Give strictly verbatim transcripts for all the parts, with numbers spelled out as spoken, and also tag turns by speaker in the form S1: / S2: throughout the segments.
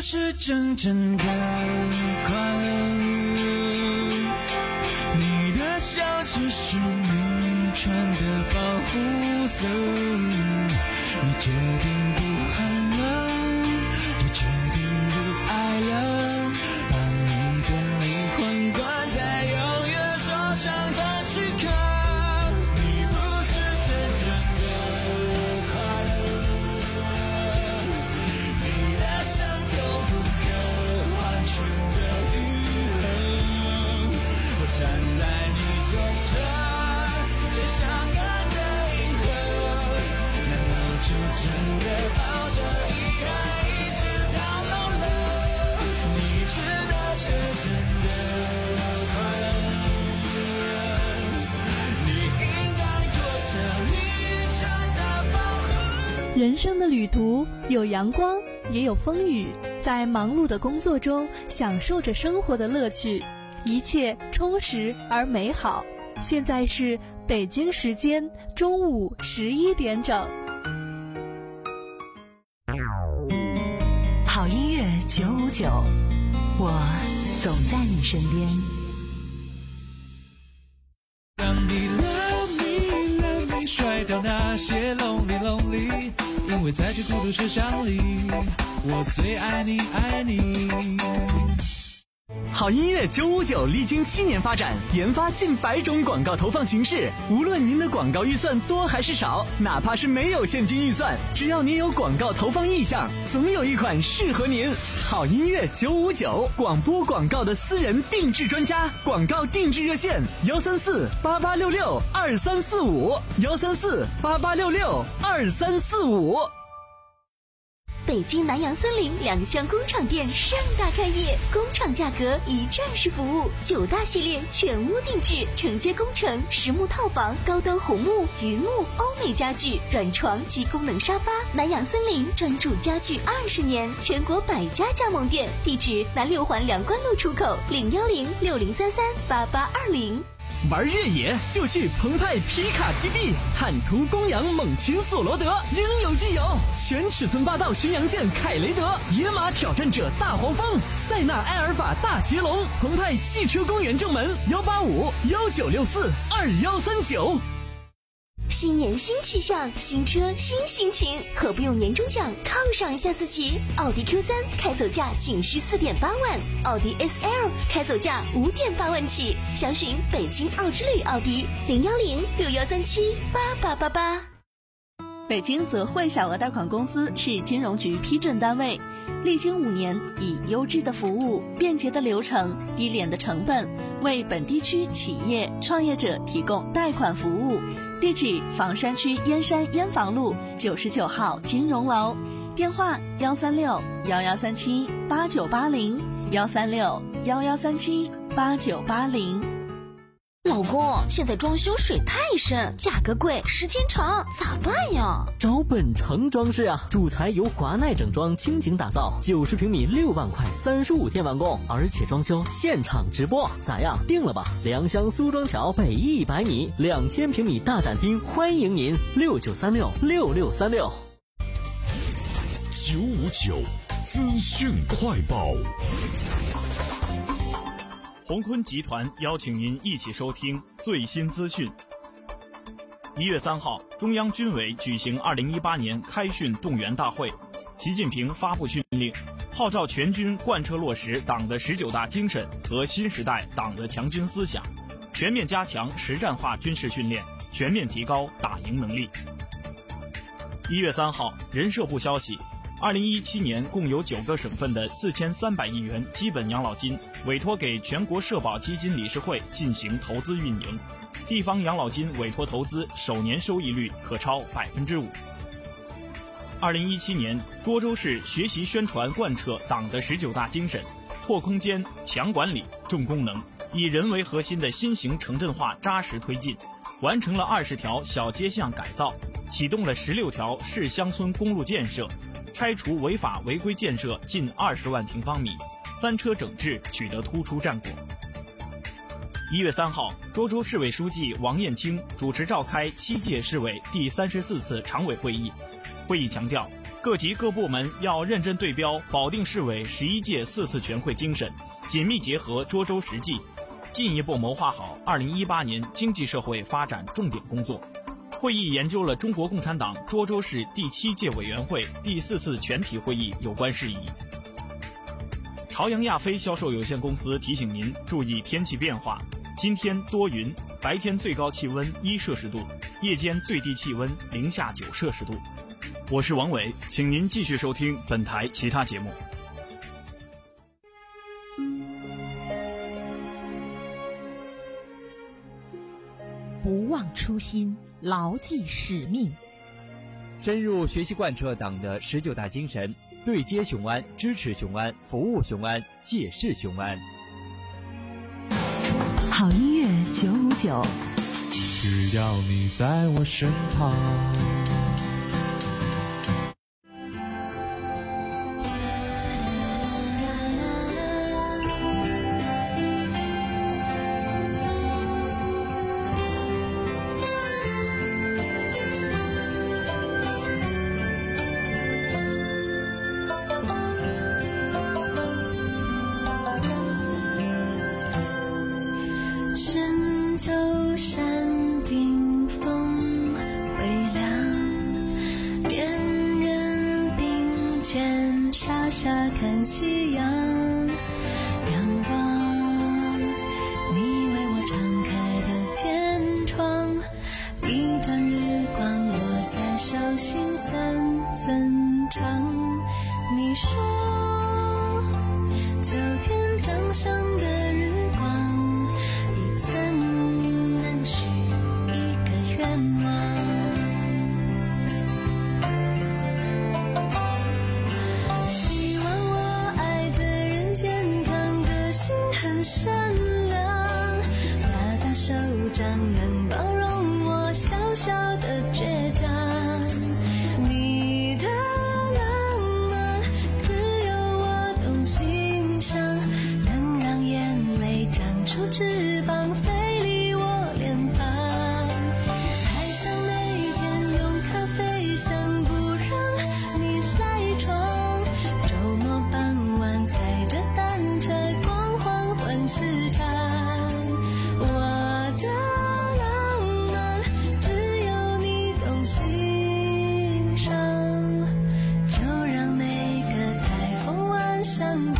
S1: 是真正的快乐，你的笑只是你穿的保护色，你决定不喊了，你决定不爱了，把你的灵魂关在永远受伤的躯壳。你不是真正的快乐，你的伤痛不可完全的愈合。我站在你左侧，最想看的银河，难道就真的抱着遗憾一直到老了？你知道这真的快乐，你应该脱下你穿的保护。
S2: 人生的旅途有阳光也有风雨，在忙碌的工作中享受着生活的乐趣，一切充实而美好。现在是北京时间中午十一点整。
S3: 好音乐九五九，我总在你身边。
S1: 让你 love me love me 甩掉那些 lonely lonely， 因为在这孤独车厢里，我最爱你爱你。
S4: 好音乐九五九历经七年发展，研发近百种广告投放形式。无论您的广告预算多还是少，哪怕是没有现金预算，只要您有广告投放意向，总有一款适合您。好音乐九五九，广播广告的私人定制专家，广告定制热线幺三四八八六六二三四五幺三四八八六六二三四五。
S5: 北京南洋森林两厢工厂店盛大开业，工厂价格一站式服务，九大系列全屋定制，承接工程、实木套房、高端红木、榆木、欧美家具、软床及功能沙发。南洋森林专注家具二十年，全国百家加盟店，地址南六环梁关路出口，零幺零六零三三八八二零。
S4: 玩越野就去澎湃皮卡基地，坦途公羊猛禽索罗德，应有尽有。全尺寸霸道巡洋舰凯雷德，野马挑战者大黄蜂，塞纳埃尔法大捷龙。澎湃汽车公园正门幺八五幺九六四二幺三九。
S5: 新年新气象，新车新心情，何不用年终奖犒赏一下自己？奥迪 Q 三 开走价仅需 四点八万，奥迪 S L 开走价 五点八万起，详询北京奥之旅奥迪零幺零六幺三七八八八八。
S2: 北京泽汇小额贷款公司是金融局批准单位，历经五年，以优质的服务、便捷的流程、低廉的成本，为本地区企业创业者提供贷款服务。地址：房山区燕山燕房路九十九号金融楼，电话：幺三六幺幺三七八九八零幺三六幺幺三七八九八零。
S5: 老公，现在装修水太深，价格贵，时间长，咋办呀？
S6: 找本城装饰啊，主材由华奈整装倾情打造，九十平米六万块，三十五天完工，而且装修现场直播，咋样？定了吧？良乡苏庄桥北一百米，两千平米大展厅，欢迎您六九三六六六三六。
S7: 九五九资讯快报。
S8: 鸿坤集团邀请您一起收听最新资讯。一月三号，中央军委举行二零一八年开训动员大会，习近平发布训令，号召全军贯彻落实党的十九大精神和新时代党的强军思想，全面加强实战化军事训练，全面提高打赢能力。一月三号，人社部消息，二零一七年共有九个省份的四千三百亿元基本养老金委托给全国社保基金理事会进行投资运营，地方养老金委托投资首年收益率可超百分之五。二零一七年，涿州市学习宣传贯彻党的十九大精神，拓空间、强管理、重功能，以人为核心的新型城镇化扎实推进，完成了二十条小街巷改造，启动了十六条市乡村公路建设，拆除违法违规建设近二十万平方米，三车整治取得突出战果。一月三号，涿州市委书记王艳清主持召开七届市委第三十四次常委会议。会议强调， 各级各部门要认真对标保定市委十一届四次全会精神，紧密结合涿州实际，进一步谋划好二零一八年经济社会发展重点工作。会议研究了中国共产党涿州市第七届委员会第四次全体会议有关事宜。朝阳亚飞销售有限公司提醒您注意天气变化，今天多云，白天最高气温一摄氏度，夜间最低气温零下九摄氏度。我是王伟，请您继续收听本台其他节目。
S9: 不忘初心，牢记使命，
S10: 深入学习贯彻党的十九大精神，对接雄安，支持雄安，服务雄安，借势雄安。
S3: 好音乐九五九，
S1: 只要你在我身旁。
S11: 深秋山顶风微凉，恋人并肩傻傻看夕阳，仰望你为我敞开的天窗，一段日光落在手心三寸长。你说秋天掌上的日光曾能许一个愿望，希望我爱的人健康，个性很善良，大大手掌能包容我小小的倔强。你的浪漫只有我懂欣赏，能让眼泪长出翅膀飞离我脸庞，台上每天用咖啡香不让你赖床，周末傍晚踩着单车逛黄昏市场。我的浪漫只有你懂欣赏，就让每个台风晚上不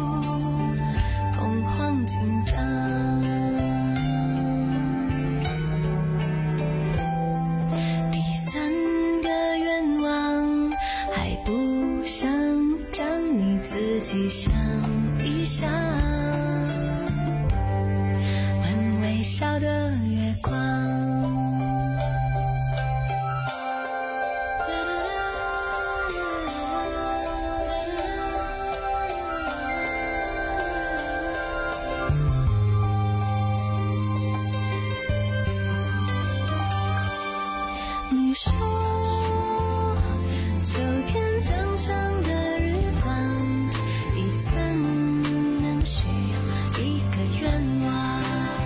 S11: 恐慌紧张。第三个愿望，还不想将你自己想一想，问微笑的月光。你说秋天掌上的日光，一寸能许一个愿望，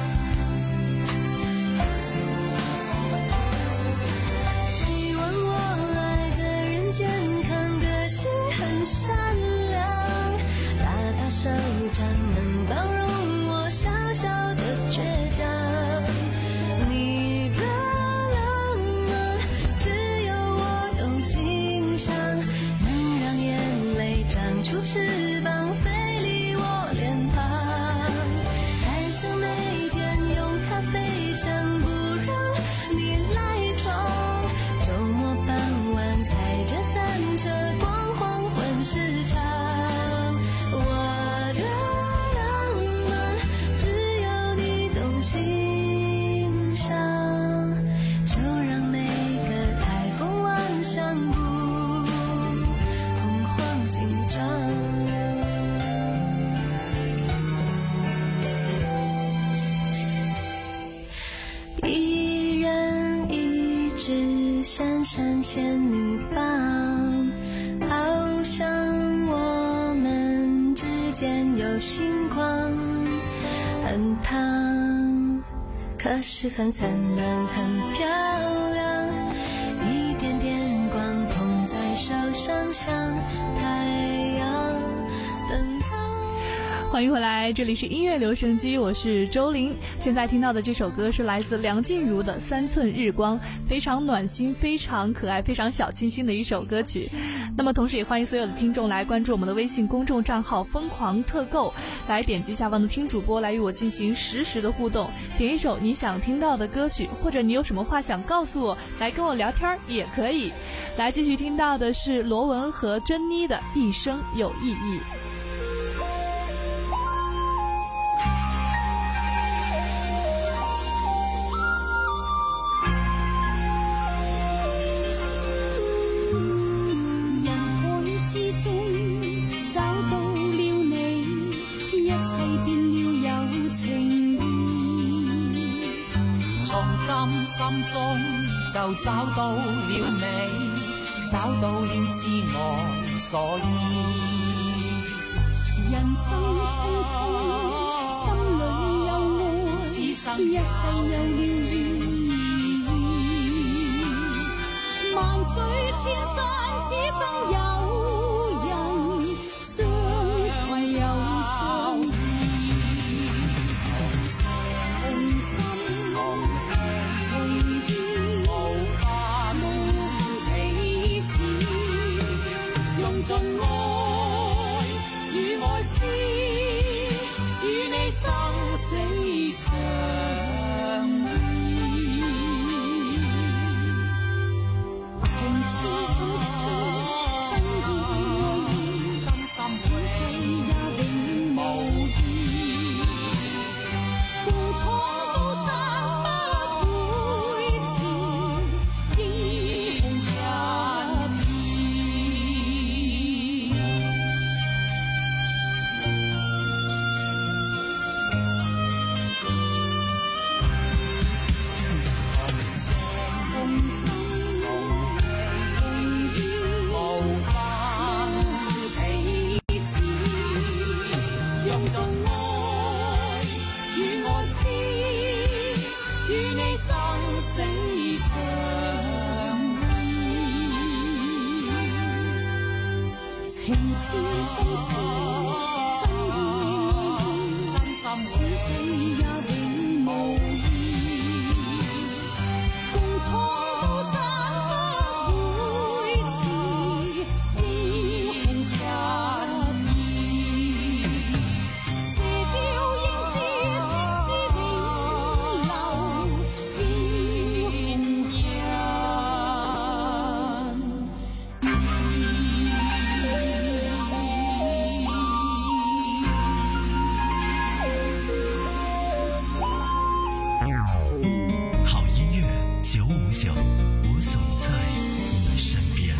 S11: 希望我爱的人健康，个性很善良，大大手掌能包容我小小的倔强。你的浪漫只有我懂欣赏，能让眼泪长出翅膀飞离我脸庞，台上每天用咖啡香不让你赖床，周末傍晚踩着单车逛黄昏市场。我的浪漫只有你懂欣赏，就让每个台风晚上不恐慌紧张。一人一支闪闪仙女棒，好像我们之间有星光，很烫，可是很灿烂，很漂亮，一点点光碰在手上
S12: 欢迎回来，这里是音乐留声机，我是周玲。现在听到的这首歌是来自梁静茹的《三寸日光》，非常暖心，非常可爱，非常小清新的一首歌曲。那么同时也欢迎所有的听众来关注我们的微信公众账号疯狂特购，来点击下方的听主播来与我进行实时的互动，点一首你想听到的歌曲，或者你有什么话想告诉我，来跟我聊天也可以。来继续听到的是罗文和珍妮的一生有意义。
S1: 心中就找到了你，找到了自我所依。
S11: 人生匆匆，心裏有愛，一世有了意義。萬水千山，此生有人相攜又相依。盡愛與愛痴，與你生死相依，情痴心痴，真意愛意，真心此世也永無異，共闖高山不會遲，英雄合情痴心痴，真意愛意，此世也永無異，共闖高山不會遲，英雄合意，射雕英姿，青絲永留，英雄人。
S1: 我总在你身边。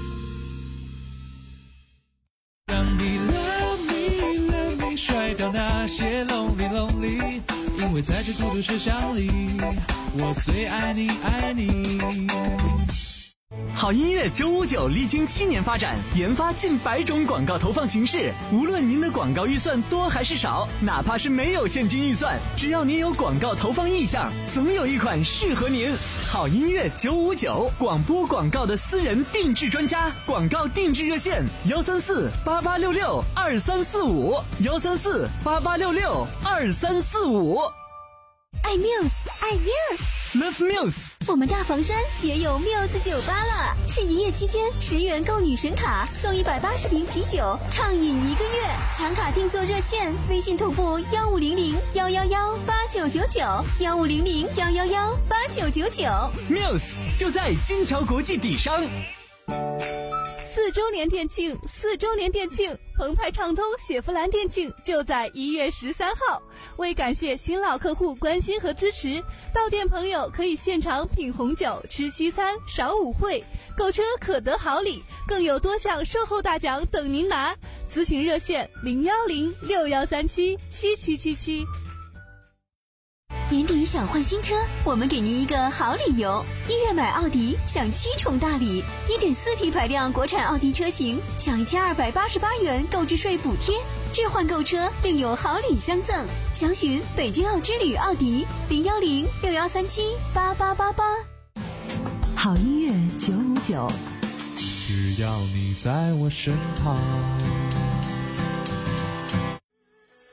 S1: 让你 love me love me 甩掉那些 lonely lonely， 因为在这孤独车厢里，我最爱你爱你。
S4: 好音乐九五九历经七年发展，研发近百种广告投放形式。无论您的广告预算多还是少，哪怕是没有现金预算，只要您有广告投放意向，总有一款适合您。好音乐九五九，广播广告的私人定制专家，广告定制热线幺三四八八六六二三四五幺三四八八六六二三四五。
S5: 爱 Muse， 爱 Muse，Love
S4: Muse。
S5: 我们大房山也有 Muse 酒吧了，是营业期间十元购女神卡，送一百八十瓶啤酒，畅饮一个月。抢卡订座热线：微信同步幺五零零幺幺幺八九九九幺五零零幺幺幺八九九九。
S4: Muse 就在金桥国际底商。
S12: 四周年店庆，四周年店庆，澎湃畅通雪佛兰店庆就在一月十三号。为感谢新老客户关心和支持，到店朋友可以现场品红酒、吃西餐、赏舞会，购车可得好礼，更有多项售后大奖等您拿。咨询热线零幺零六幺三七七七七七。
S5: 年底想换新车，我们给您一个好理由。一月买奥迪享七重大礼， 一点四 T 排量国产奥迪车型享一千二百八十八元购置税补贴，置换购车另有好礼相赠。详询北京奥之旅奥迪零幺零六幺三七八八八八。
S3: 好音乐九五九，
S1: 只要你在我身旁。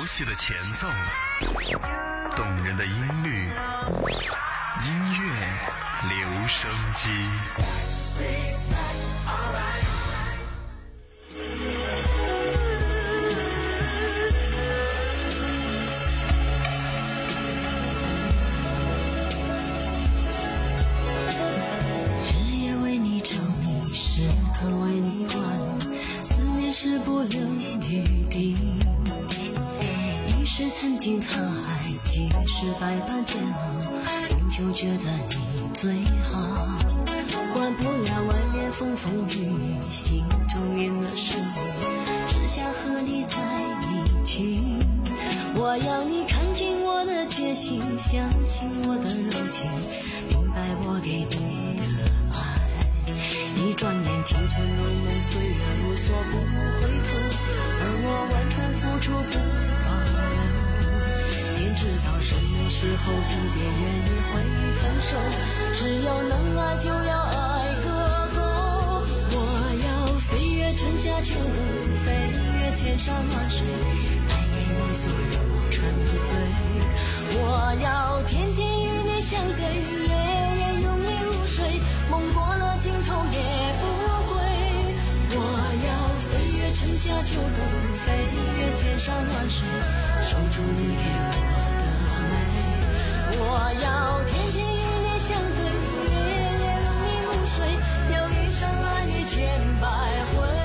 S13: 悉的前奏，动人的音律，音乐留声机。
S11: 日夜为你着迷，时刻为你挂虑，思念是不留余地。一时曾经沧海，几世百般煎熬，终究觉得你最好。管不了外面风风雨雨，心中念的是你，只想和你在一起。我要你看清我的决心，相信我的柔情，明白我给你的爱。一转眼青春如梦，岁月如梭不回头，而我完全付出不保留。天知道什么时候蝴蝶愿意会分手，只有能爱就要爱个够。我要飞越春夏秋冬，飞越千山万水，带给你所有沉醉。我要天天与你相对，夜夜拥你入睡，梦过了尽头也不归。我要飞越春夏秋冬，飞越千山万水，守住你给我的美。我要天天与你相对，夜夜拥你入睡，要一生爱你千百回。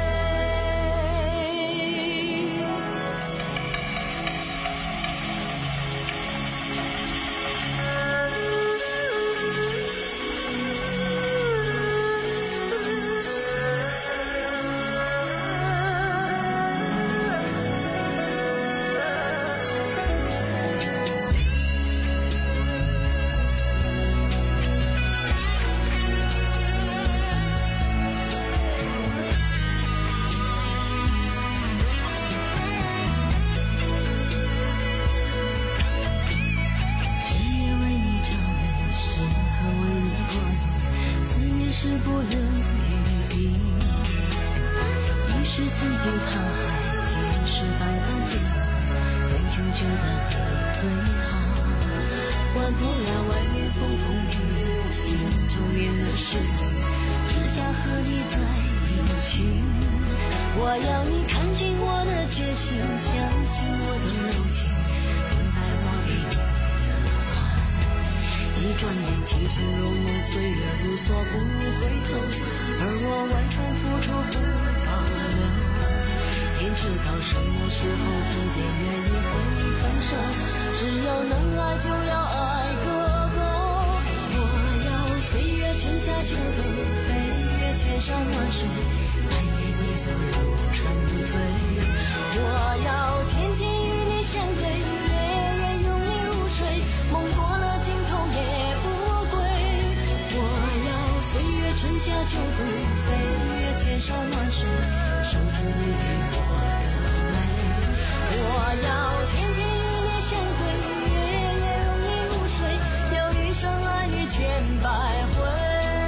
S11: 是不留余地，一时曾经沧海，几世百般煎熬，终究觉得你最好。管不了外面风风雨雨，心中念的是你，只想和你在一起。我要你看清我的决心，相信我的柔情，明白我给你一转眼青春如梦，岁月如梭不回头，而我完全付出不保留。天知道什么时候蝴蝶愿意会分手，只要能爱就要爱个够。我要飞越春夏秋冬，飞越千山万水，带给你所有沉醉。我要天天与你相对，夜夜拥你入睡，梦过了尽头也不归。我要飞越春夏秋冬，飞越千山万水，守住你给我的美。我要天天与你相对，夜夜拥你入睡，要一生爱你千百回。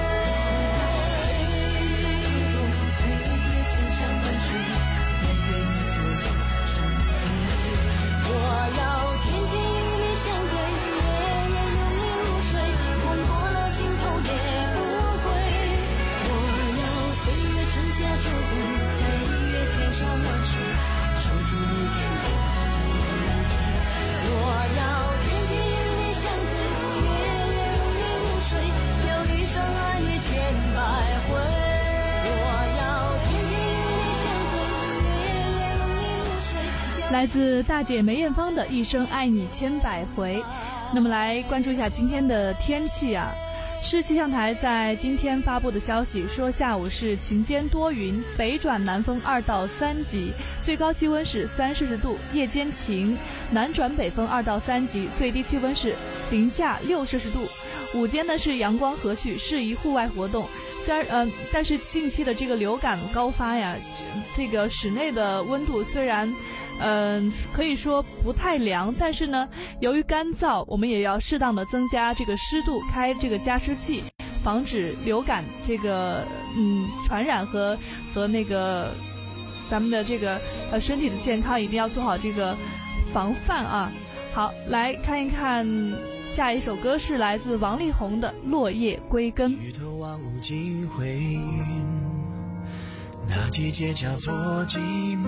S12: 来自大姐梅艳芳的一生爱你千百回。那么来关注一下今天的天气啊，市气象台在今天发布的消息说，下午是晴间多云，北转南风二到三级，最高气温是三摄氏度；夜间晴，南转北风二到三级，最低气温是零下六摄氏度。午间呢是阳光和煦，适宜户外活动。虽然呃，但是近期的这个流感高发呀，这个室内的温度虽然嗯、呃，可以说不太凉，但是呢，由于干燥，我们也要适当的增加这个湿度，开这个加湿器，防止流感这个嗯传染和和那个咱们的这个呃身体的健康，一定要做好这个防范啊。好，来看一看下一首歌是来自王力宏的《落叶归根》。
S1: 举头望无尽灰云，那季节叫做寂寞，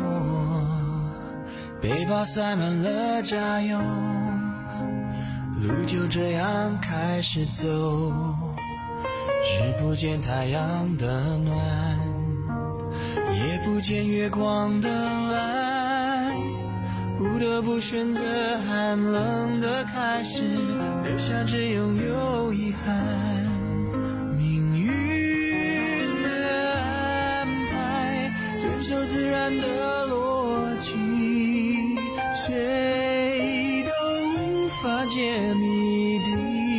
S1: 背包塞满了家用，路就这样开始走，日不见太阳的暖，也不见月光的蓝，不得不选择寒冷的开始，留下只拥有遗憾。命运的安排，遵守自然的逻辑，谁都无法解谜底。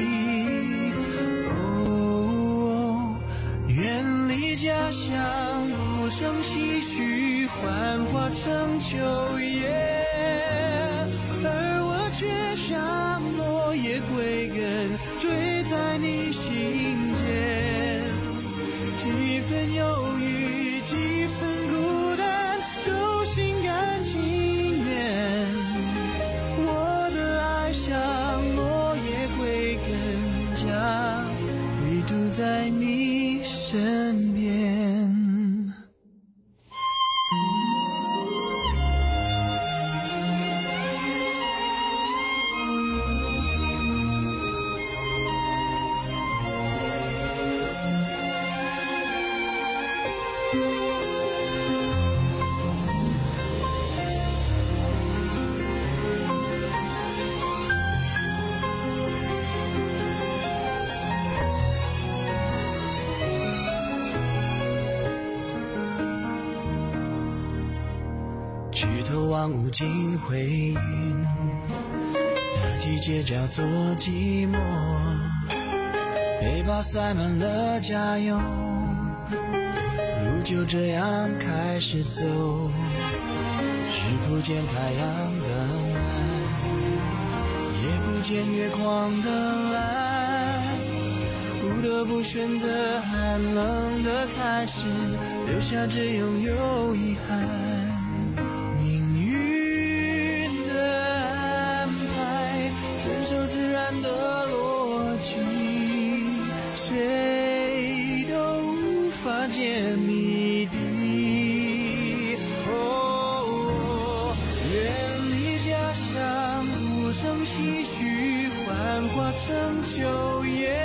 S1: 哦，远离家乡，无声唏嘘，幻化成秋叶，而我却像落叶归根，坠在你心间。几分忧郁，几分孤单，都心甘情愿。我的爱像落叶归根，家唯独在你身边。举头望无尽灰云，那季节叫做寂寞，背包塞满了家用，路就这样开始走，日不见太阳的暖，也不见月光的蓝，不得不选择寒冷的开始，留下只拥有遗憾。命运的安排，遵守自然的逻辑，谁都无法解谜底。哦，远离家乡，无声唏嘘，幻化成秋叶，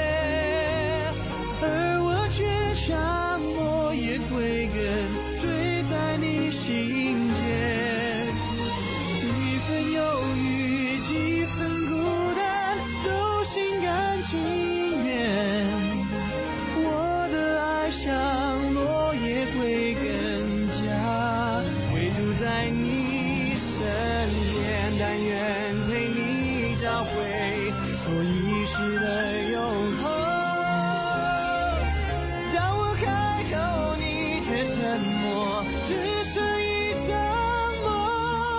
S1: 而我却像落叶归根，坠在你心间。几分忧郁，几分孤单，都心甘情愿。我的爱像落叶归根，家唯独在你身边。但愿为你找回所遗失的永恒。当我开口，你却沉默，只是一场梦。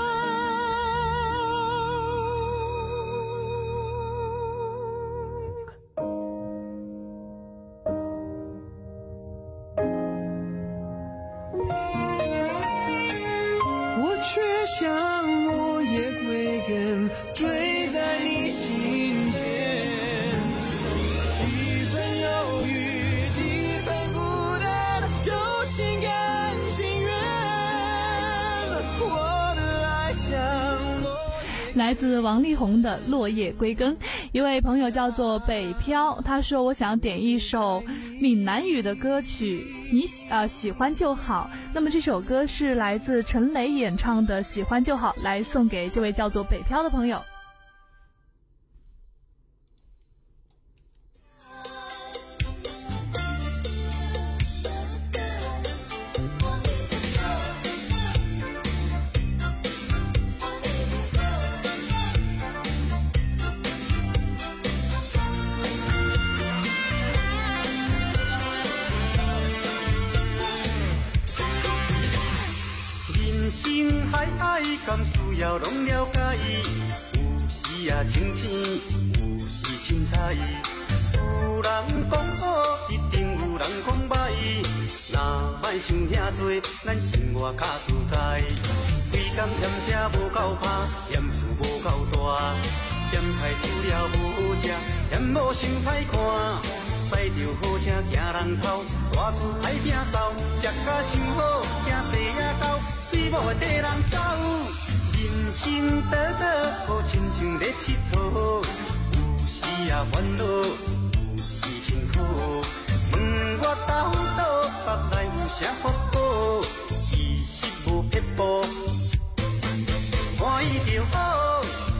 S1: 我却像落叶归根，坠在你心间。几分忧郁，几分孤单，都心甘情愿。我的爱像落
S12: 来自王力宏的《落叶归根》。一位朋友叫做北漂，他说我想点一首闽南语的歌曲，你喜呃喜欢就好。那么这首歌是来自陈雷演唱的《喜欢就好》，来送给这位叫做北漂的朋友。
S14: 心海海，甘需要拢了解，有时啊清醒，有时凊彩。有人讲好，一定有人讲歹，若莫想遐多，咱生活较自在。规工嫌车无够拍，嫌厝无够大，嫌菜煮了无食，嫌某生歹看。驶着好车行人头，大厝歹摒扫，食甲伤好，惊细仔狗，水某会缀人走。人生短短，好亲像咧佚佗，有时也烦恼，有时辛苦。问我斗倒，腹内有啥福报？其实无撇步，欢喜就好。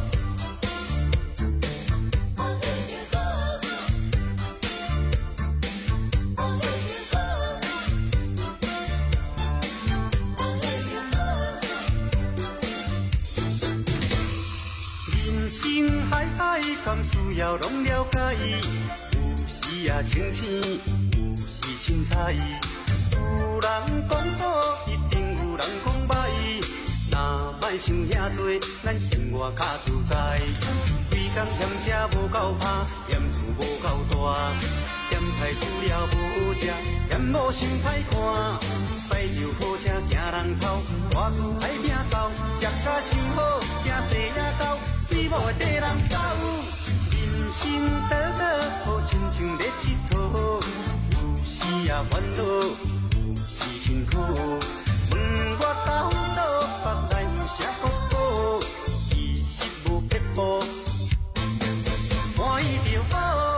S14: 海海甘需要拢了解，有时也清醒，有时凊彩。有人讲好，一定有人讲歹，若莫想遐多，咱生活较自在。规工嫌车无够拍，嫌厝无够大，嫌菜煮了无食，嫌某生歹看。驶着好车行人头，大厝歹摒扫，食甲伤好，惊细仔狗。水某会缀人走，人生短短，好亲像咧佚佗，有时也烦恼，有时辛苦。问我斗倒，腹内有啥福报？其实无撇步，欢喜就好。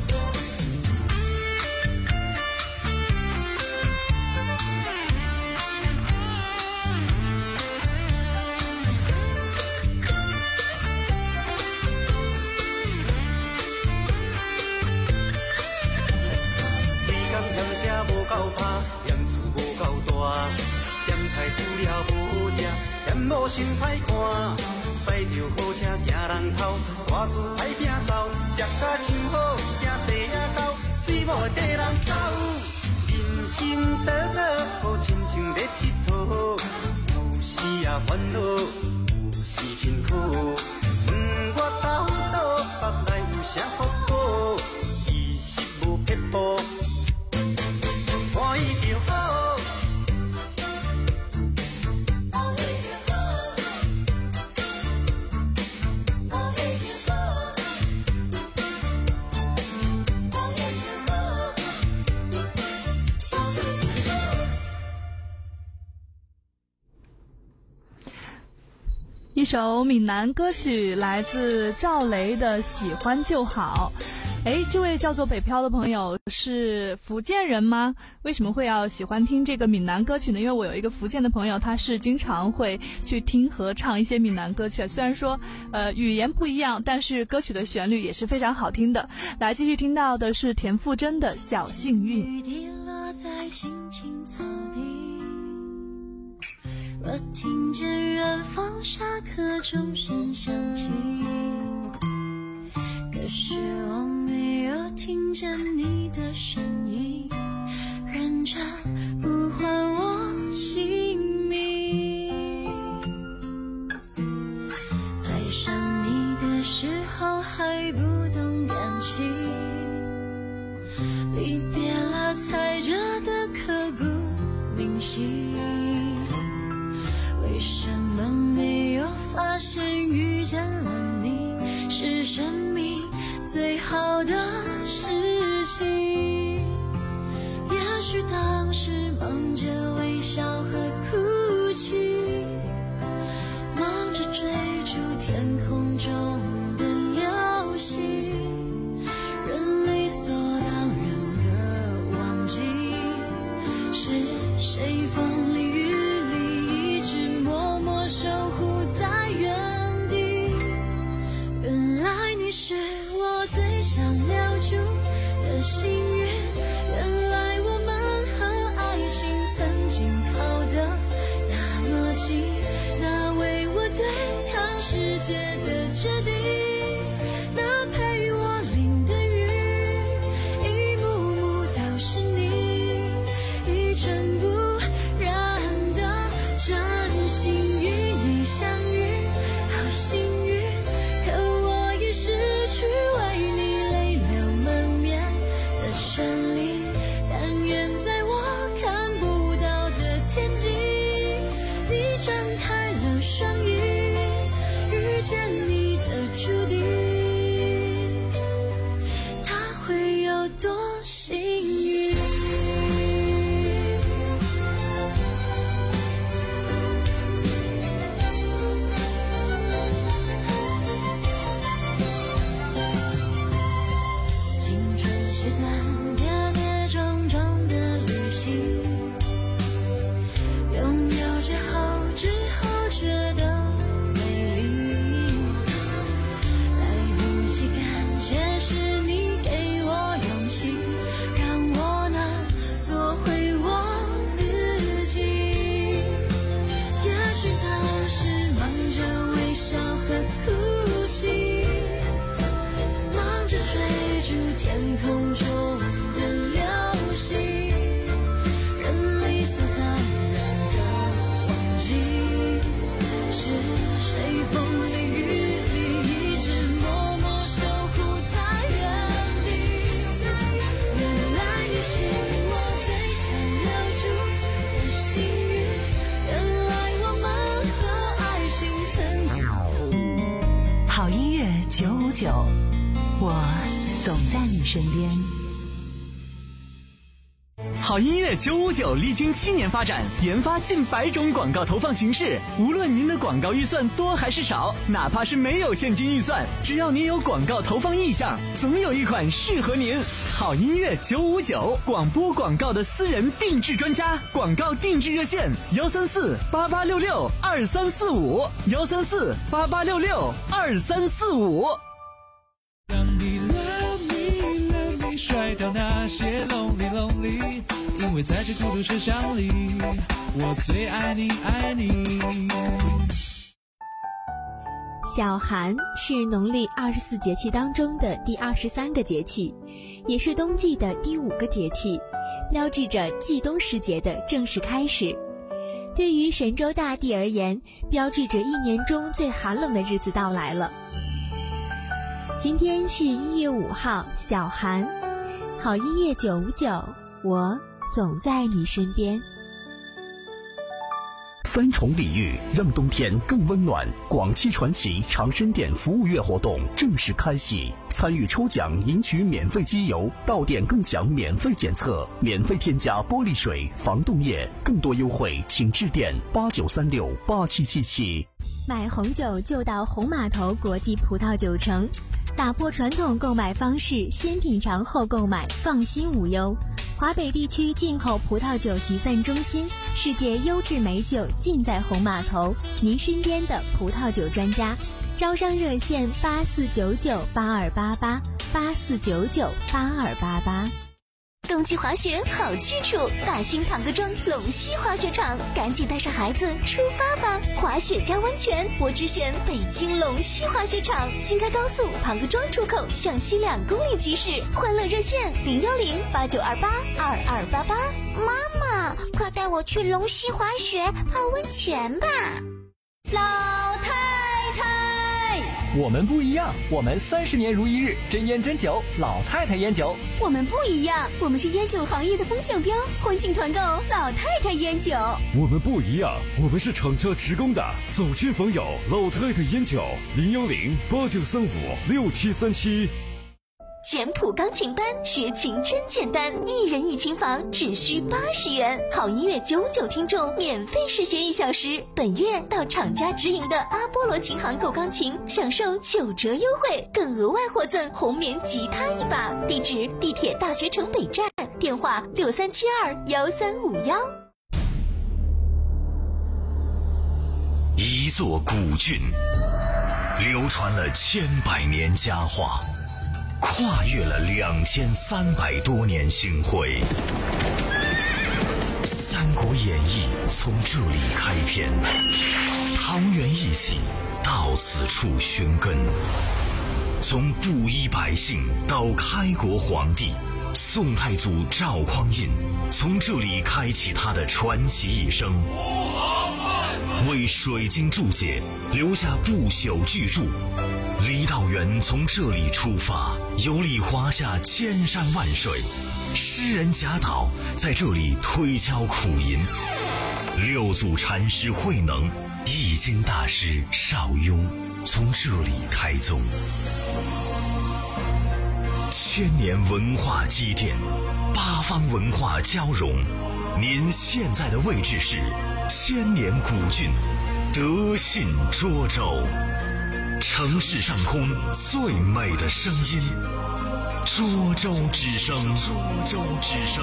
S14: 够拍，嫌厝无够大，嫌菜煮了无食，嫌某生歹看。驶着好车行人头，大厝歹摒扫，食甲伤好，惊细仔狗，水某会缀人走。人生短短，好亲像咧佚佗，有时也烦恼，有时辛苦。问我斗倒，腹内有啥福报？其实无撇步。欢喜就好。
S12: 一首闽南歌曲来自赵雷的《喜欢就好》。哎，这位叫做北漂的朋友是福建人吗？为什么会要喜欢听这个闽南歌曲呢？因为我有一个福建的朋友，他是经常会去听和唱一些闽南歌曲，虽然说呃语言不一样，但是歌曲的旋律也是非常好听的。来，继续听到的是田馥甄的《小幸运》。
S11: 雨滴落在青青草地，我听见远方下课钟声响起，可是我没有听见你的声音，认真呼唤我姓名。爱上你的时候还不懂感情，离别了才觉得刻骨铭心。为什么没有发现遇见了你是生命最好的事情？也许当时忙着微笑和哭泣，忙着追逐天空中的流星，人理所当然的忘记是谁风里雨里一直默默守护在原地。原来你是我最想留住的幸运，原来我们和爱情曾经靠得那么近，那为我对抗世界的决定，那陪我淋的雨，一幕幕都是你，一尘不染的真心与你相遇，好幸运，可我已失去为你泪流满面的权利，但愿在我看不到的天际，你张开了多幸运。青春是段跌跌撞撞的旅行，拥有之后之后觉得美丽，来不及感谢是你给我勇气，让我能做回我自己。也许当时忙着微笑和哭泣，忙着追逐天空中的流星，人理所当然的忘记，是谁风里雨里一直默默守护在原地。原来你是我最想留住的幸运，原来我们和爱情曾经。
S3: 好音乐九五九，我总在你身边。
S4: 好音乐九五九历经七年发展，研发近百种广告投放形式。无论您的广告预算多还是少，哪怕是没有现金预算，只要您有广告投放意向，总有一款适合您。好音乐九五九，广播广告的私人定制专家，广告定制热线：幺三四八八六六二三四五，幺三四八八六六二三四五。
S1: 让你 love me love me 甩掉那些 lonely lonely， 因为在这孤独车厢里，我最爱你爱你。
S15: 小寒是农历二十四节气当中的第二十三个节气，也是冬季的第五个节气，标志着季冬时节的正式开始。对于神州大地而言，标志着一年中最寒冷的日子到来了。今天是一月五号，小寒。好音乐九五九，我总在你身边。
S16: 三重礼遇让冬天更温暖。广汽传祺长生店服务月活动正式开启，参与抽奖赢取免费机油，到店更享免费检测，免费添加玻璃水、防冻液。更多优惠请致电八九三六八七七七。
S15: 买红酒就到红码头国际葡萄酒城，打破传统购买方式，先品尝后购买，放心无忧。华北地区进口葡萄酒集散中心，世界优质美酒尽在红码头，您身边的葡萄酒专家。招商热线八四九九八二八八八四九九八二八八。
S5: 冬季滑雪好去处，大兴庞各庄龙溪滑雪场，赶紧带上孩子出发吧！滑雪加温泉，我只选北京龙溪滑雪场。京开高速庞各庄出口向西两公里即驶，欢乐热线零幺零八九二八二二八八。
S17: 妈妈，快带我去龙溪滑雪泡温泉吧！
S5: 老太太。
S10: 我们不一样，我们三十年如一日，真烟真酒，老太太烟酒。
S5: 我们不一样，我们是烟酒行业的风向标，欢庆团购老太太烟酒。
S7: 我们不一样，我们是厂家职工的，走亲访友，老太太烟酒，零幺零八九三五六七三七。
S5: 简谱钢琴班，学琴真简单，一人一琴房只需八十元。好音乐九五九听众免费试学一小时，本月到厂家直营的阿波罗琴行购钢琴，享受九折优惠，更额外获赠红棉吉他一把。地址：地铁大学城北站，电话六三七二幺三五幺。
S13: 一座古郡，流传了千百年佳话，跨越了两千三百多年星辉。《三国演义》从这里开篇，桃园一起到此处寻根。从布衣百姓到开国皇帝，宋太祖赵匡胤从这里开启他的传奇一生，为水晶注解，留下不朽巨著。李道元从这里出发，游历华夏千山万水；诗人贾岛在这里推敲苦吟；六祖禅师慧能、易经大师邵雍从这里开宗。 千年文化积淀，八方文化交融。您现在的位置是千年古郡德信涿州，城市上空最美的声音，涿州之声。涿州之声。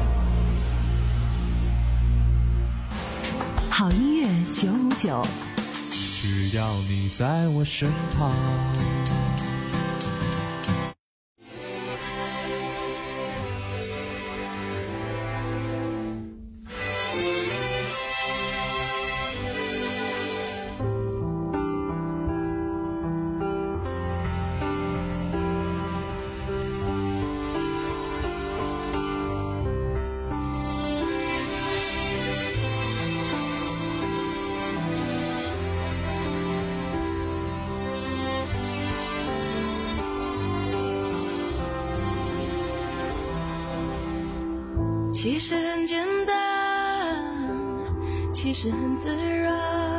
S3: 好音乐九五九，
S1: 只要你在我身旁。
S11: 其实很简单，其实很自然，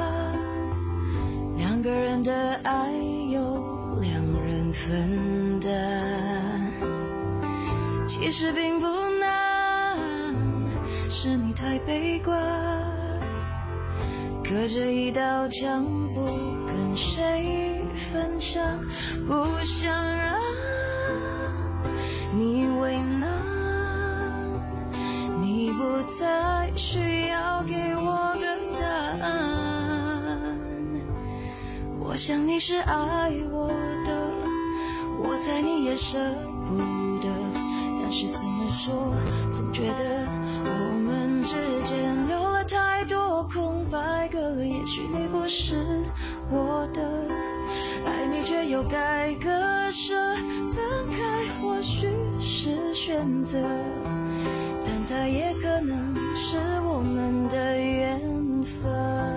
S11: 两个人的爱由两人分担。其实并不难，是你太悲观，隔着一道墙不跟谁分享，不想让你为难，你不再需要给我个答案。我想你是爱我的，我猜你也舍不得，但是怎么说，总觉得我们之间留了太多空白格。也许你不是我的，爱你却又该割舍，分开或许是选择，但它也可能是我们的缘分。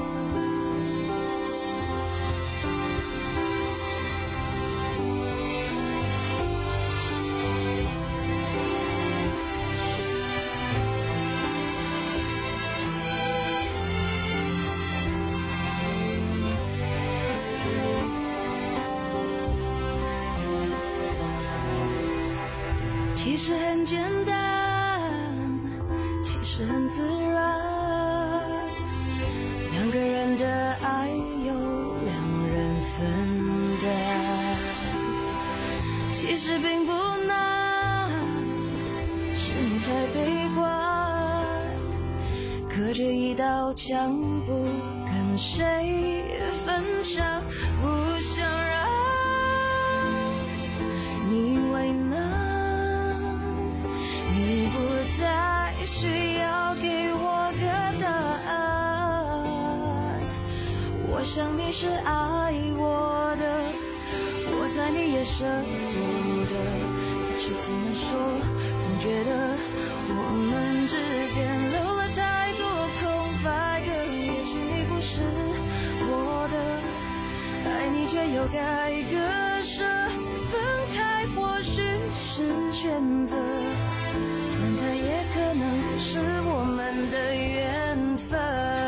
S11: 其实很简单，其实很自然，两个人的爱由两人分担。其实并不难，是你太悲观，隔着一道墙不跟谁分享，不想让你为难，你不再需要给我个答案。我想你是爱我的，我猜你也舍不得，但是怎么说，总觉得我们之间留了太多空白格。也许你不是我的，爱你却又该割舍，分开或许是选择，但它也可能是我们的缘分。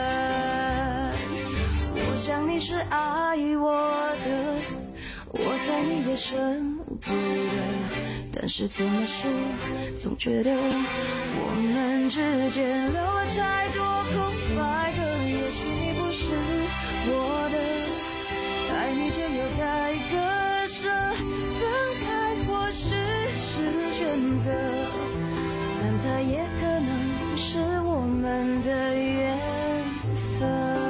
S11: 我想你是爱我的，我猜你也舍不得，但是怎么说，总觉得我们之间留了太多空白格。也许你不是我的，爱你却又该割舍，分开或许是选择，但它也可能是我们的缘分。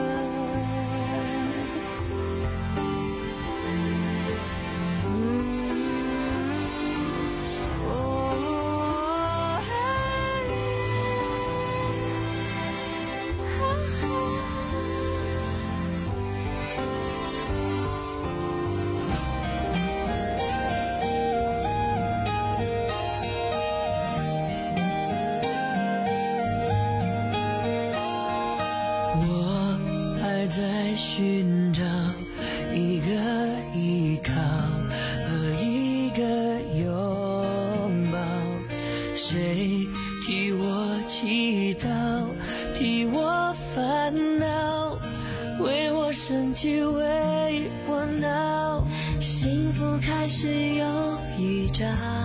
S11: 在寻找一个依靠和一个拥抱，谁替我祈祷，替我烦恼，为我生气，为我闹，幸福开始有预兆，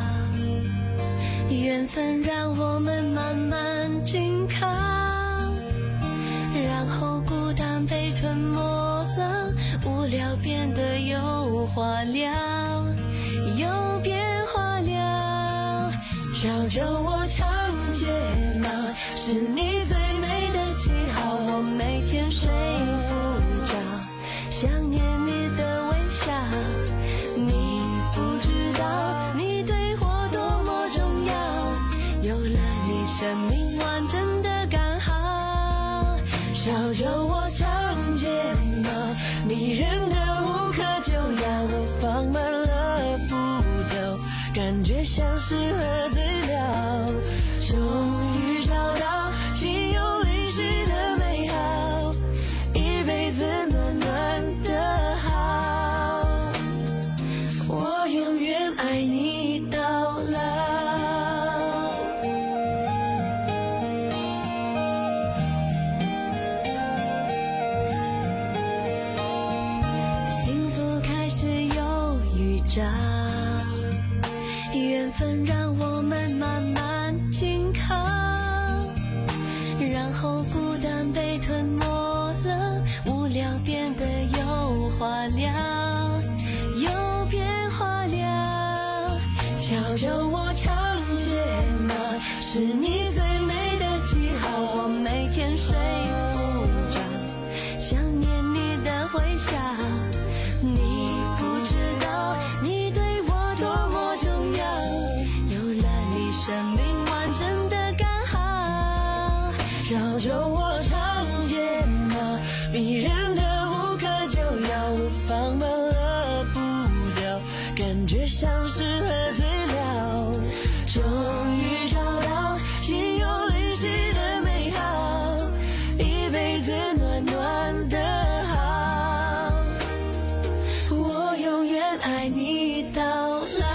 S11: 缘分让我们慢慢紧靠，然后孤单被吞没了，无聊变得有话聊，有变化了。悄悄我唱睫毛，是你最美的记号，我每天睡不着，想念你的微笑。你不知道你对我多么重要，有了你生命完整的刚好。小酒我唱睫毛，迷人的无可救药，我放慢了步调，感觉像是喝醉了，终于找到心有灵犀的美好，一辈子暖暖的好，我永远爱你到老。幸福开始有预兆，缘分让我们慢慢紧靠，然后孤单被吞没了，无聊变得有话聊，有变化了。悄悄我唱睫毛，是你最美的记号，我每天睡不着，想念你的微笑。你不知道你对我多么重要，有了你生命完整的刚好。小酒我唱睫毛，迷人的无可救药，我放慢了步调，感觉像是喝醉了，终于找到心有灵犀的美好，一辈子暖暖的好，我永远爱你到老。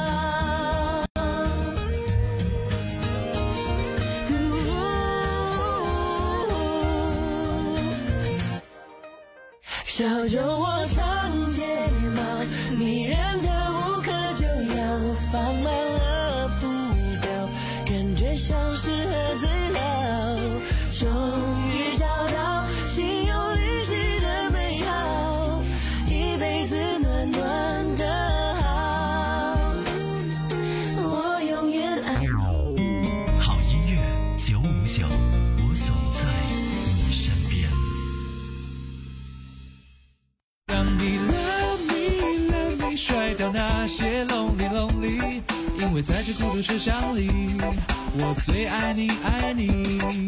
S11: 小酒我唱睫毛，迷人的无可救药，我放慢了步调，感觉像是喝醉了，终于找到心有灵犀的美好，一辈子暖暖的好，我永远爱你。
S13: 好音乐九五九，我总在你身边。
S1: 让你 love me love me 甩掉那些 lonely lonely， 因为在这孤独车厢里，我最爱你爱你。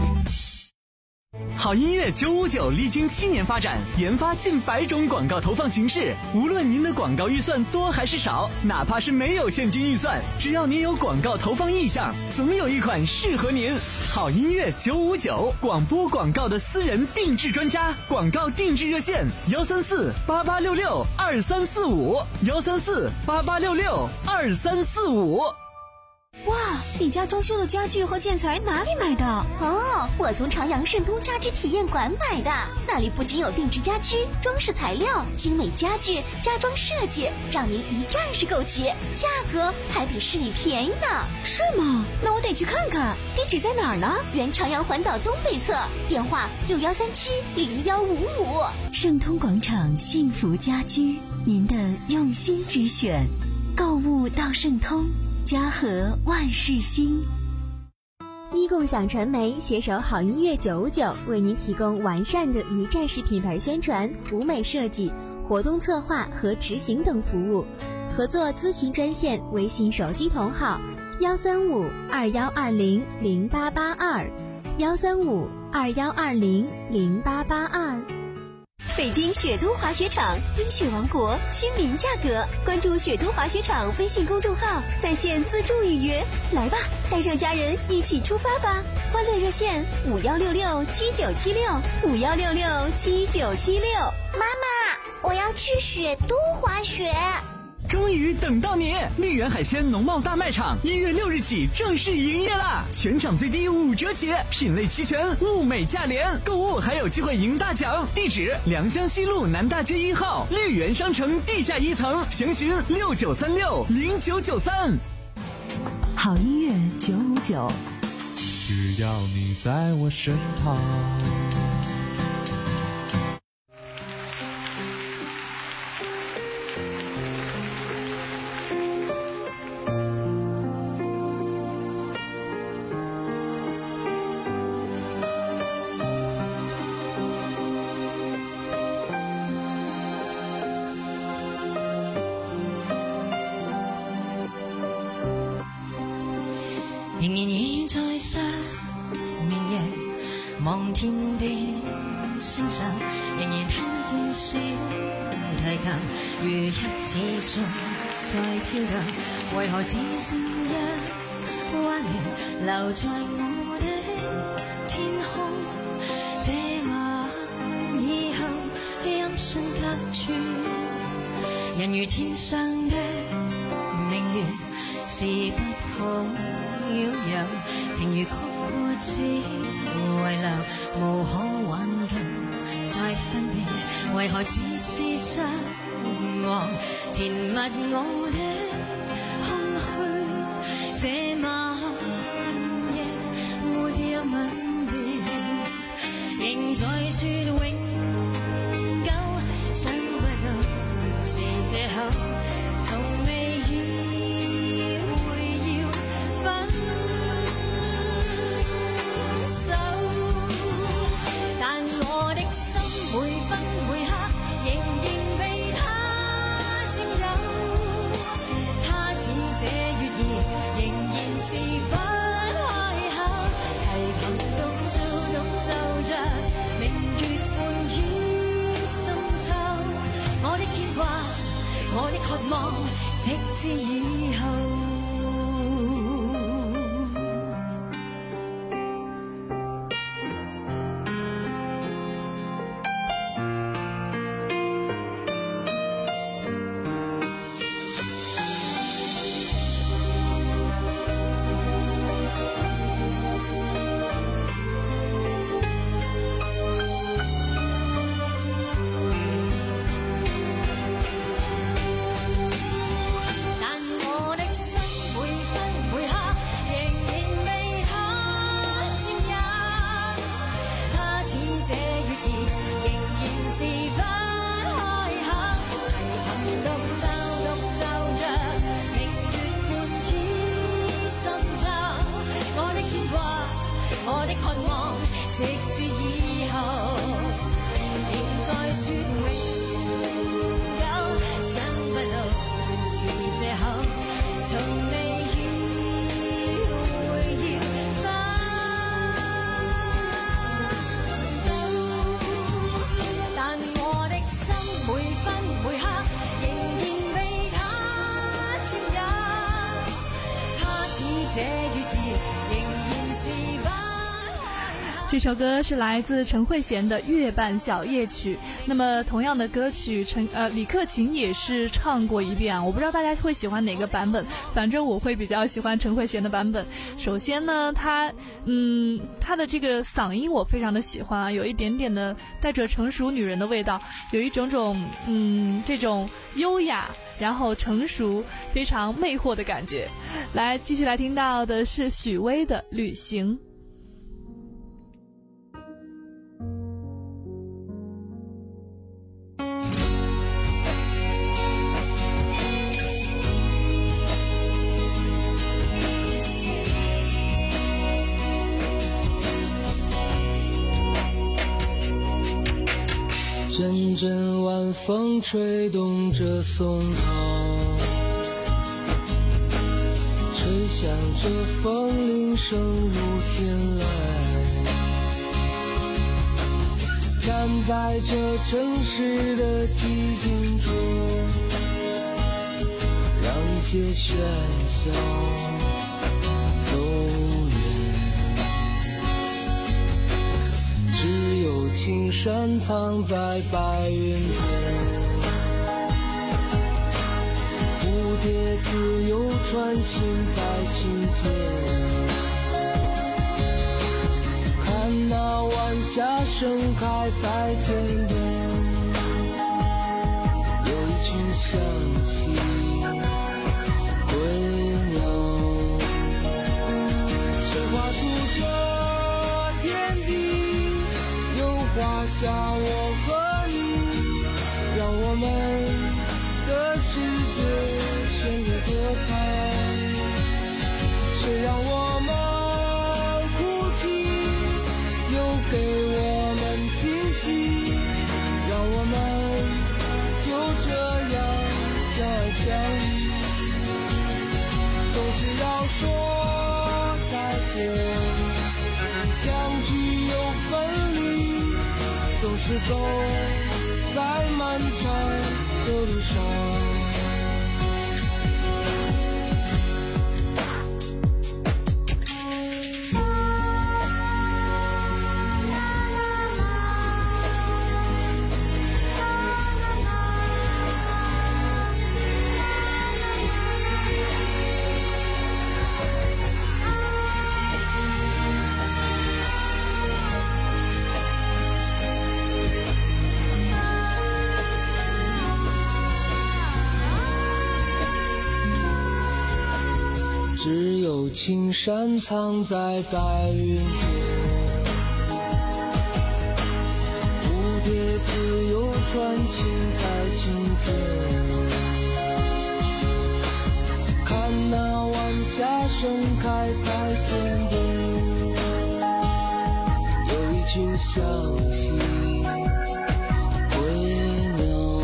S4: 好音乐九五九历经七年发展，研发近百种广告投放形式。无论您的广告预算多还是少，哪怕是没有现金预算，只要您有广告投放意向，总有一款适合您。好音乐九五九，广播广告的私人定制专家，广告定制热线：幺三四八八六六二三四五，幺三四八八六六二三四五。
S5: 哇，你家装修的家具和建材哪里买的？哦，我从长阳盛通家居体验馆买的，那里不仅有定制家居、装饰材料、精美家具、家装设计，让您一站式购齐，价格还比市里便宜呢。是吗？那我得去看看。地址在哪儿呢？原长阳环岛东北侧，电话六幺三七零幺五五。
S15: 盛通广场幸福家居，您的用心之选，购物到盛通。家和万事兴。
S18: 一共享传媒携手好音乐九五九，为您提供完善的一站式品牌宣传、舞美设计、活动策划和执行等服务。合作咨询专线：微信手机同号幺三五二幺二零零八八二，幺三五二幺二零零八八二。
S5: 北京雪都滑雪场，冰雪王国，亲民价格。关注雪都滑雪场微信公众号，在线自助预约。来吧，带上家人一起出发吧！欢乐热线五幺六六七九七六五幺六六七九七六。
S17: 妈妈，我要去雪都滑雪。
S4: 终于等到你！绿源海鲜农贸大卖场一月六日起正式营业啦！全场最低五折起，品类齐全，物美价廉，购物还有机会赢大奖。地址：良乡西路南大街一号绿源商城地下一层，详询六九三六零九九三。
S3: 好音乐九五九，
S1: 只要你在我身旁。
S11: 仍然倚在失眠夜，望天邊星辰，仍然聽見小提琴如泣似訴在天近，為何只剩一彎月留在我的天空？這晚以後音訊隔絕，人如天上的明月，是不可擾攘，情如曲過只遺留，無可挽救再分別，為何只是失望，填密我的空虛。這晚夜沒有吻別，仍在說永久，想不到是藉口，從未意會要分手，但我的心每分每刻仍然被他佔有，他似這月兒仍然是不開口，提琴獨奏獨奏着明月半於深秋，我的牽掛我的渴望直至以後。
S12: 这首歌是来自陈慧娴的《月半小夜曲》。那么同样的歌曲，陈呃李克勤也是唱过一遍啊。我不知道大家会喜欢哪个版本，反正我会比较喜欢陈慧娴的版本。首先呢，她嗯她的这个嗓音我非常的喜欢啊，有一点点的带着成熟女人的味道，有一种种嗯这种优雅，然后成熟，非常魅惑的感觉。来，继续来听到的是许巍的《旅行》。
S1: 阵阵晚风吹动着松涛，吹响着风铃声如天籁，站在这城市的寂静中，让一切喧嚣走远，只有青山藏在白云间，不蝶自由穿行在清间，看那晚霞盛开在天边，有一群想起归鸟，谁画出这天地，又画下我和你，让我们的世界绚丽多彩。谁让我们哭泣，又给我们惊喜，让我们就这样相爱相依。总是要说再见，相聚又分离，总是走在漫长的路上。只有青山藏在白云间，蝴蝶自由穿行在清间，看那晚霞盛开在天边，有一群向西归鸟，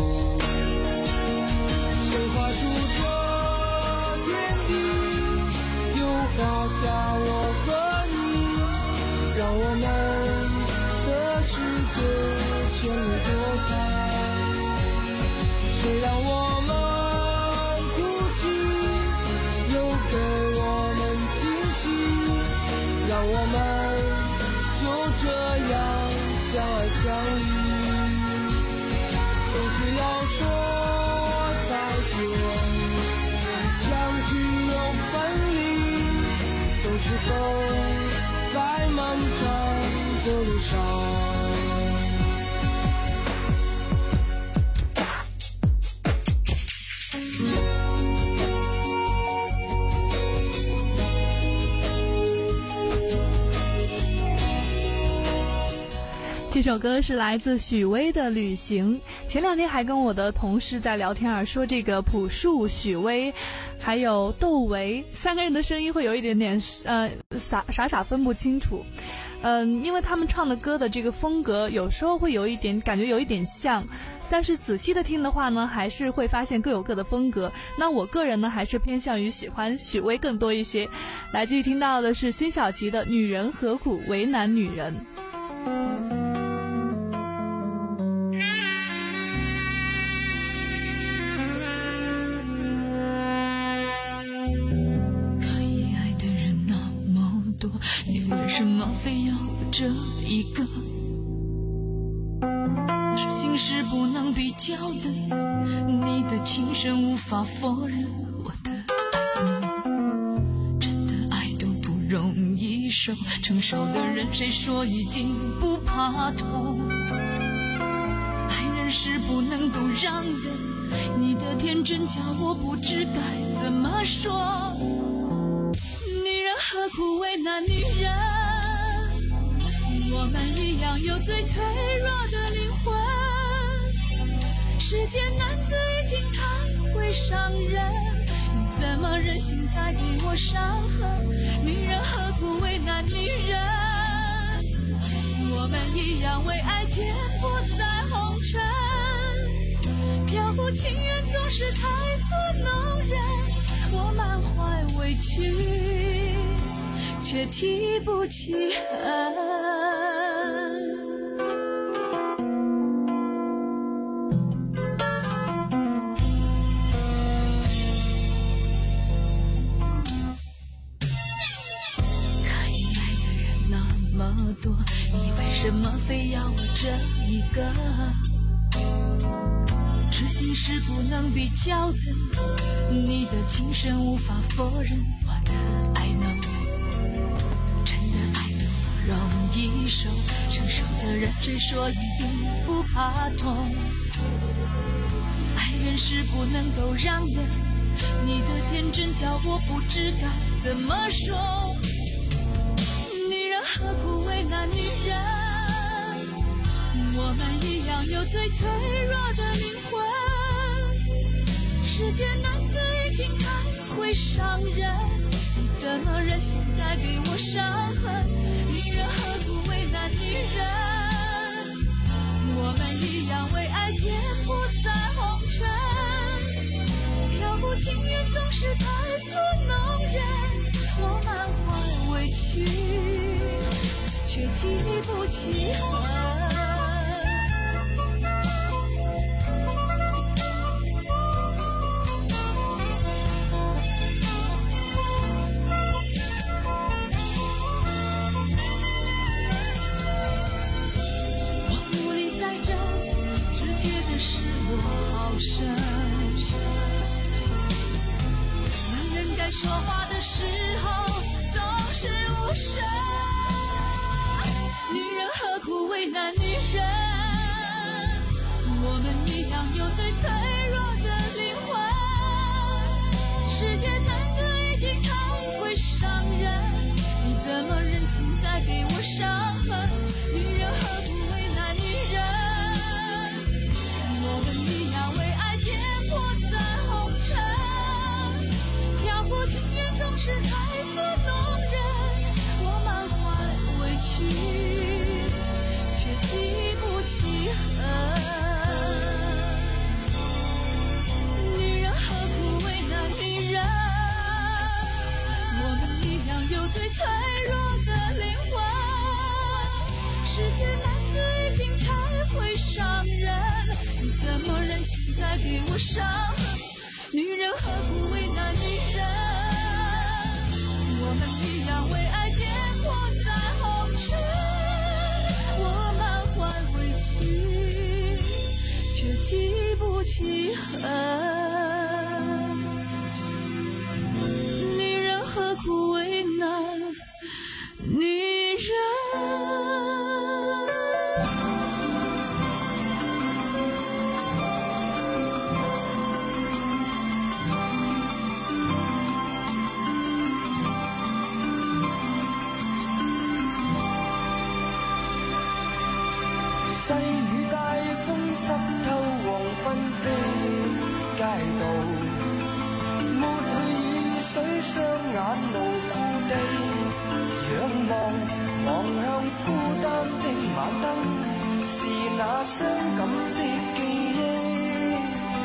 S1: 谁画出这天地，画下我和你，让我们的世界绚丽多彩。谁让我们哭泣，又给我们惊喜，让我们就这样相爱相依。总是要说再见，相聚又分离，总是走在漫长的路上。
S12: 这首歌是来自许巍的《旅行》。前两天还跟我的同事在聊天啊，说这个朴树、许巍还有窦唯三个人的声音会有一点点呃傻傻傻分不清楚。嗯，因为他们唱的歌的这个风格有时候会有一点感觉有一点像，但是仔细的听的话呢，还是会发现各有各的风格。那我个人呢，还是偏向于喜欢许巍更多一些。来继续听到的是辛晓琪的《女人何苦为难女人》。
S11: 你为什么非要这一个？痴心是不能比较的，你的情深无法否认，我的爱你真的爱都不容易受，成熟的人谁说已经不怕痛？爱人是不能都让的，你的天真叫我不知该怎么说。何苦为难女人？我们一样有最脆弱的灵魂。世间男子已经太会伤人，你怎么忍心再给我伤痕？女人何苦为难女人？我们一样为爱颠簸在红尘。飘忽情缘总是太作弄人，我满怀委屈却提不起恨。可以爱的人那么多，你为什么非要我这一个？ 痴心是不能比较的，你的情深无法否认，我的爱 know， 真的爱 know 容易受，成熟的人谁说一定不怕痛？爱人是不能够让人，你的天真叫我不知该怎么说。女人何苦为难女人？我们一样有最脆弱的灵魂。世间男子已经太会伤人，你怎么忍心再给我伤痕？女人何苦为难女人？我们一样为爱颠簸在红尘。漂泊情缘总是太作弄人，我满怀委屈，却提不起恨。说话的时候总是无声，女人何苦为难女人？我们一样有最脆弱的灵魂。世间男子已经太会伤人，你怎么忍心再给我伤痕？女人何苦为难女人？我们一样为爱颠簸在红尘。漂泊情缘总是太作弄人，我满怀委屈，却提不起恨。女人何苦为难女人？我们一样有最脆弱的灵魂。世间男子已经太会伤人，你怎么忍心再给我伤痕？女人何苦为难女人？我们一样为爱颠簸在红尘。我满怀委屈，却提不起恨。女人何苦为难女人？
S1: 濕透黃昏的街道，抹去雨水，雙眼無故地仰望，望向孤單的晚燈，是那傷感的記憶，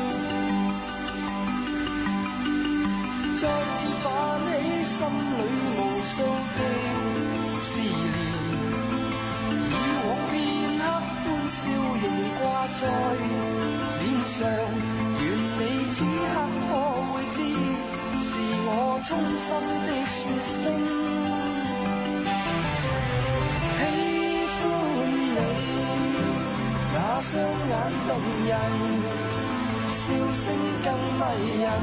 S1: 再次泛起心裏無數的思念，以往片刻歡笑仍掛在臉上，願你此刻可會知，是我衷心的說聲喜歡你，那雙眼動人，笑聲更迷人，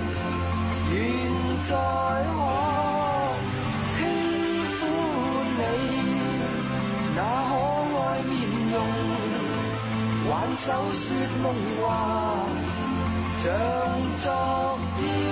S1: 願再可輕撫你，那可愛面容，挽手說夢話，像昨天。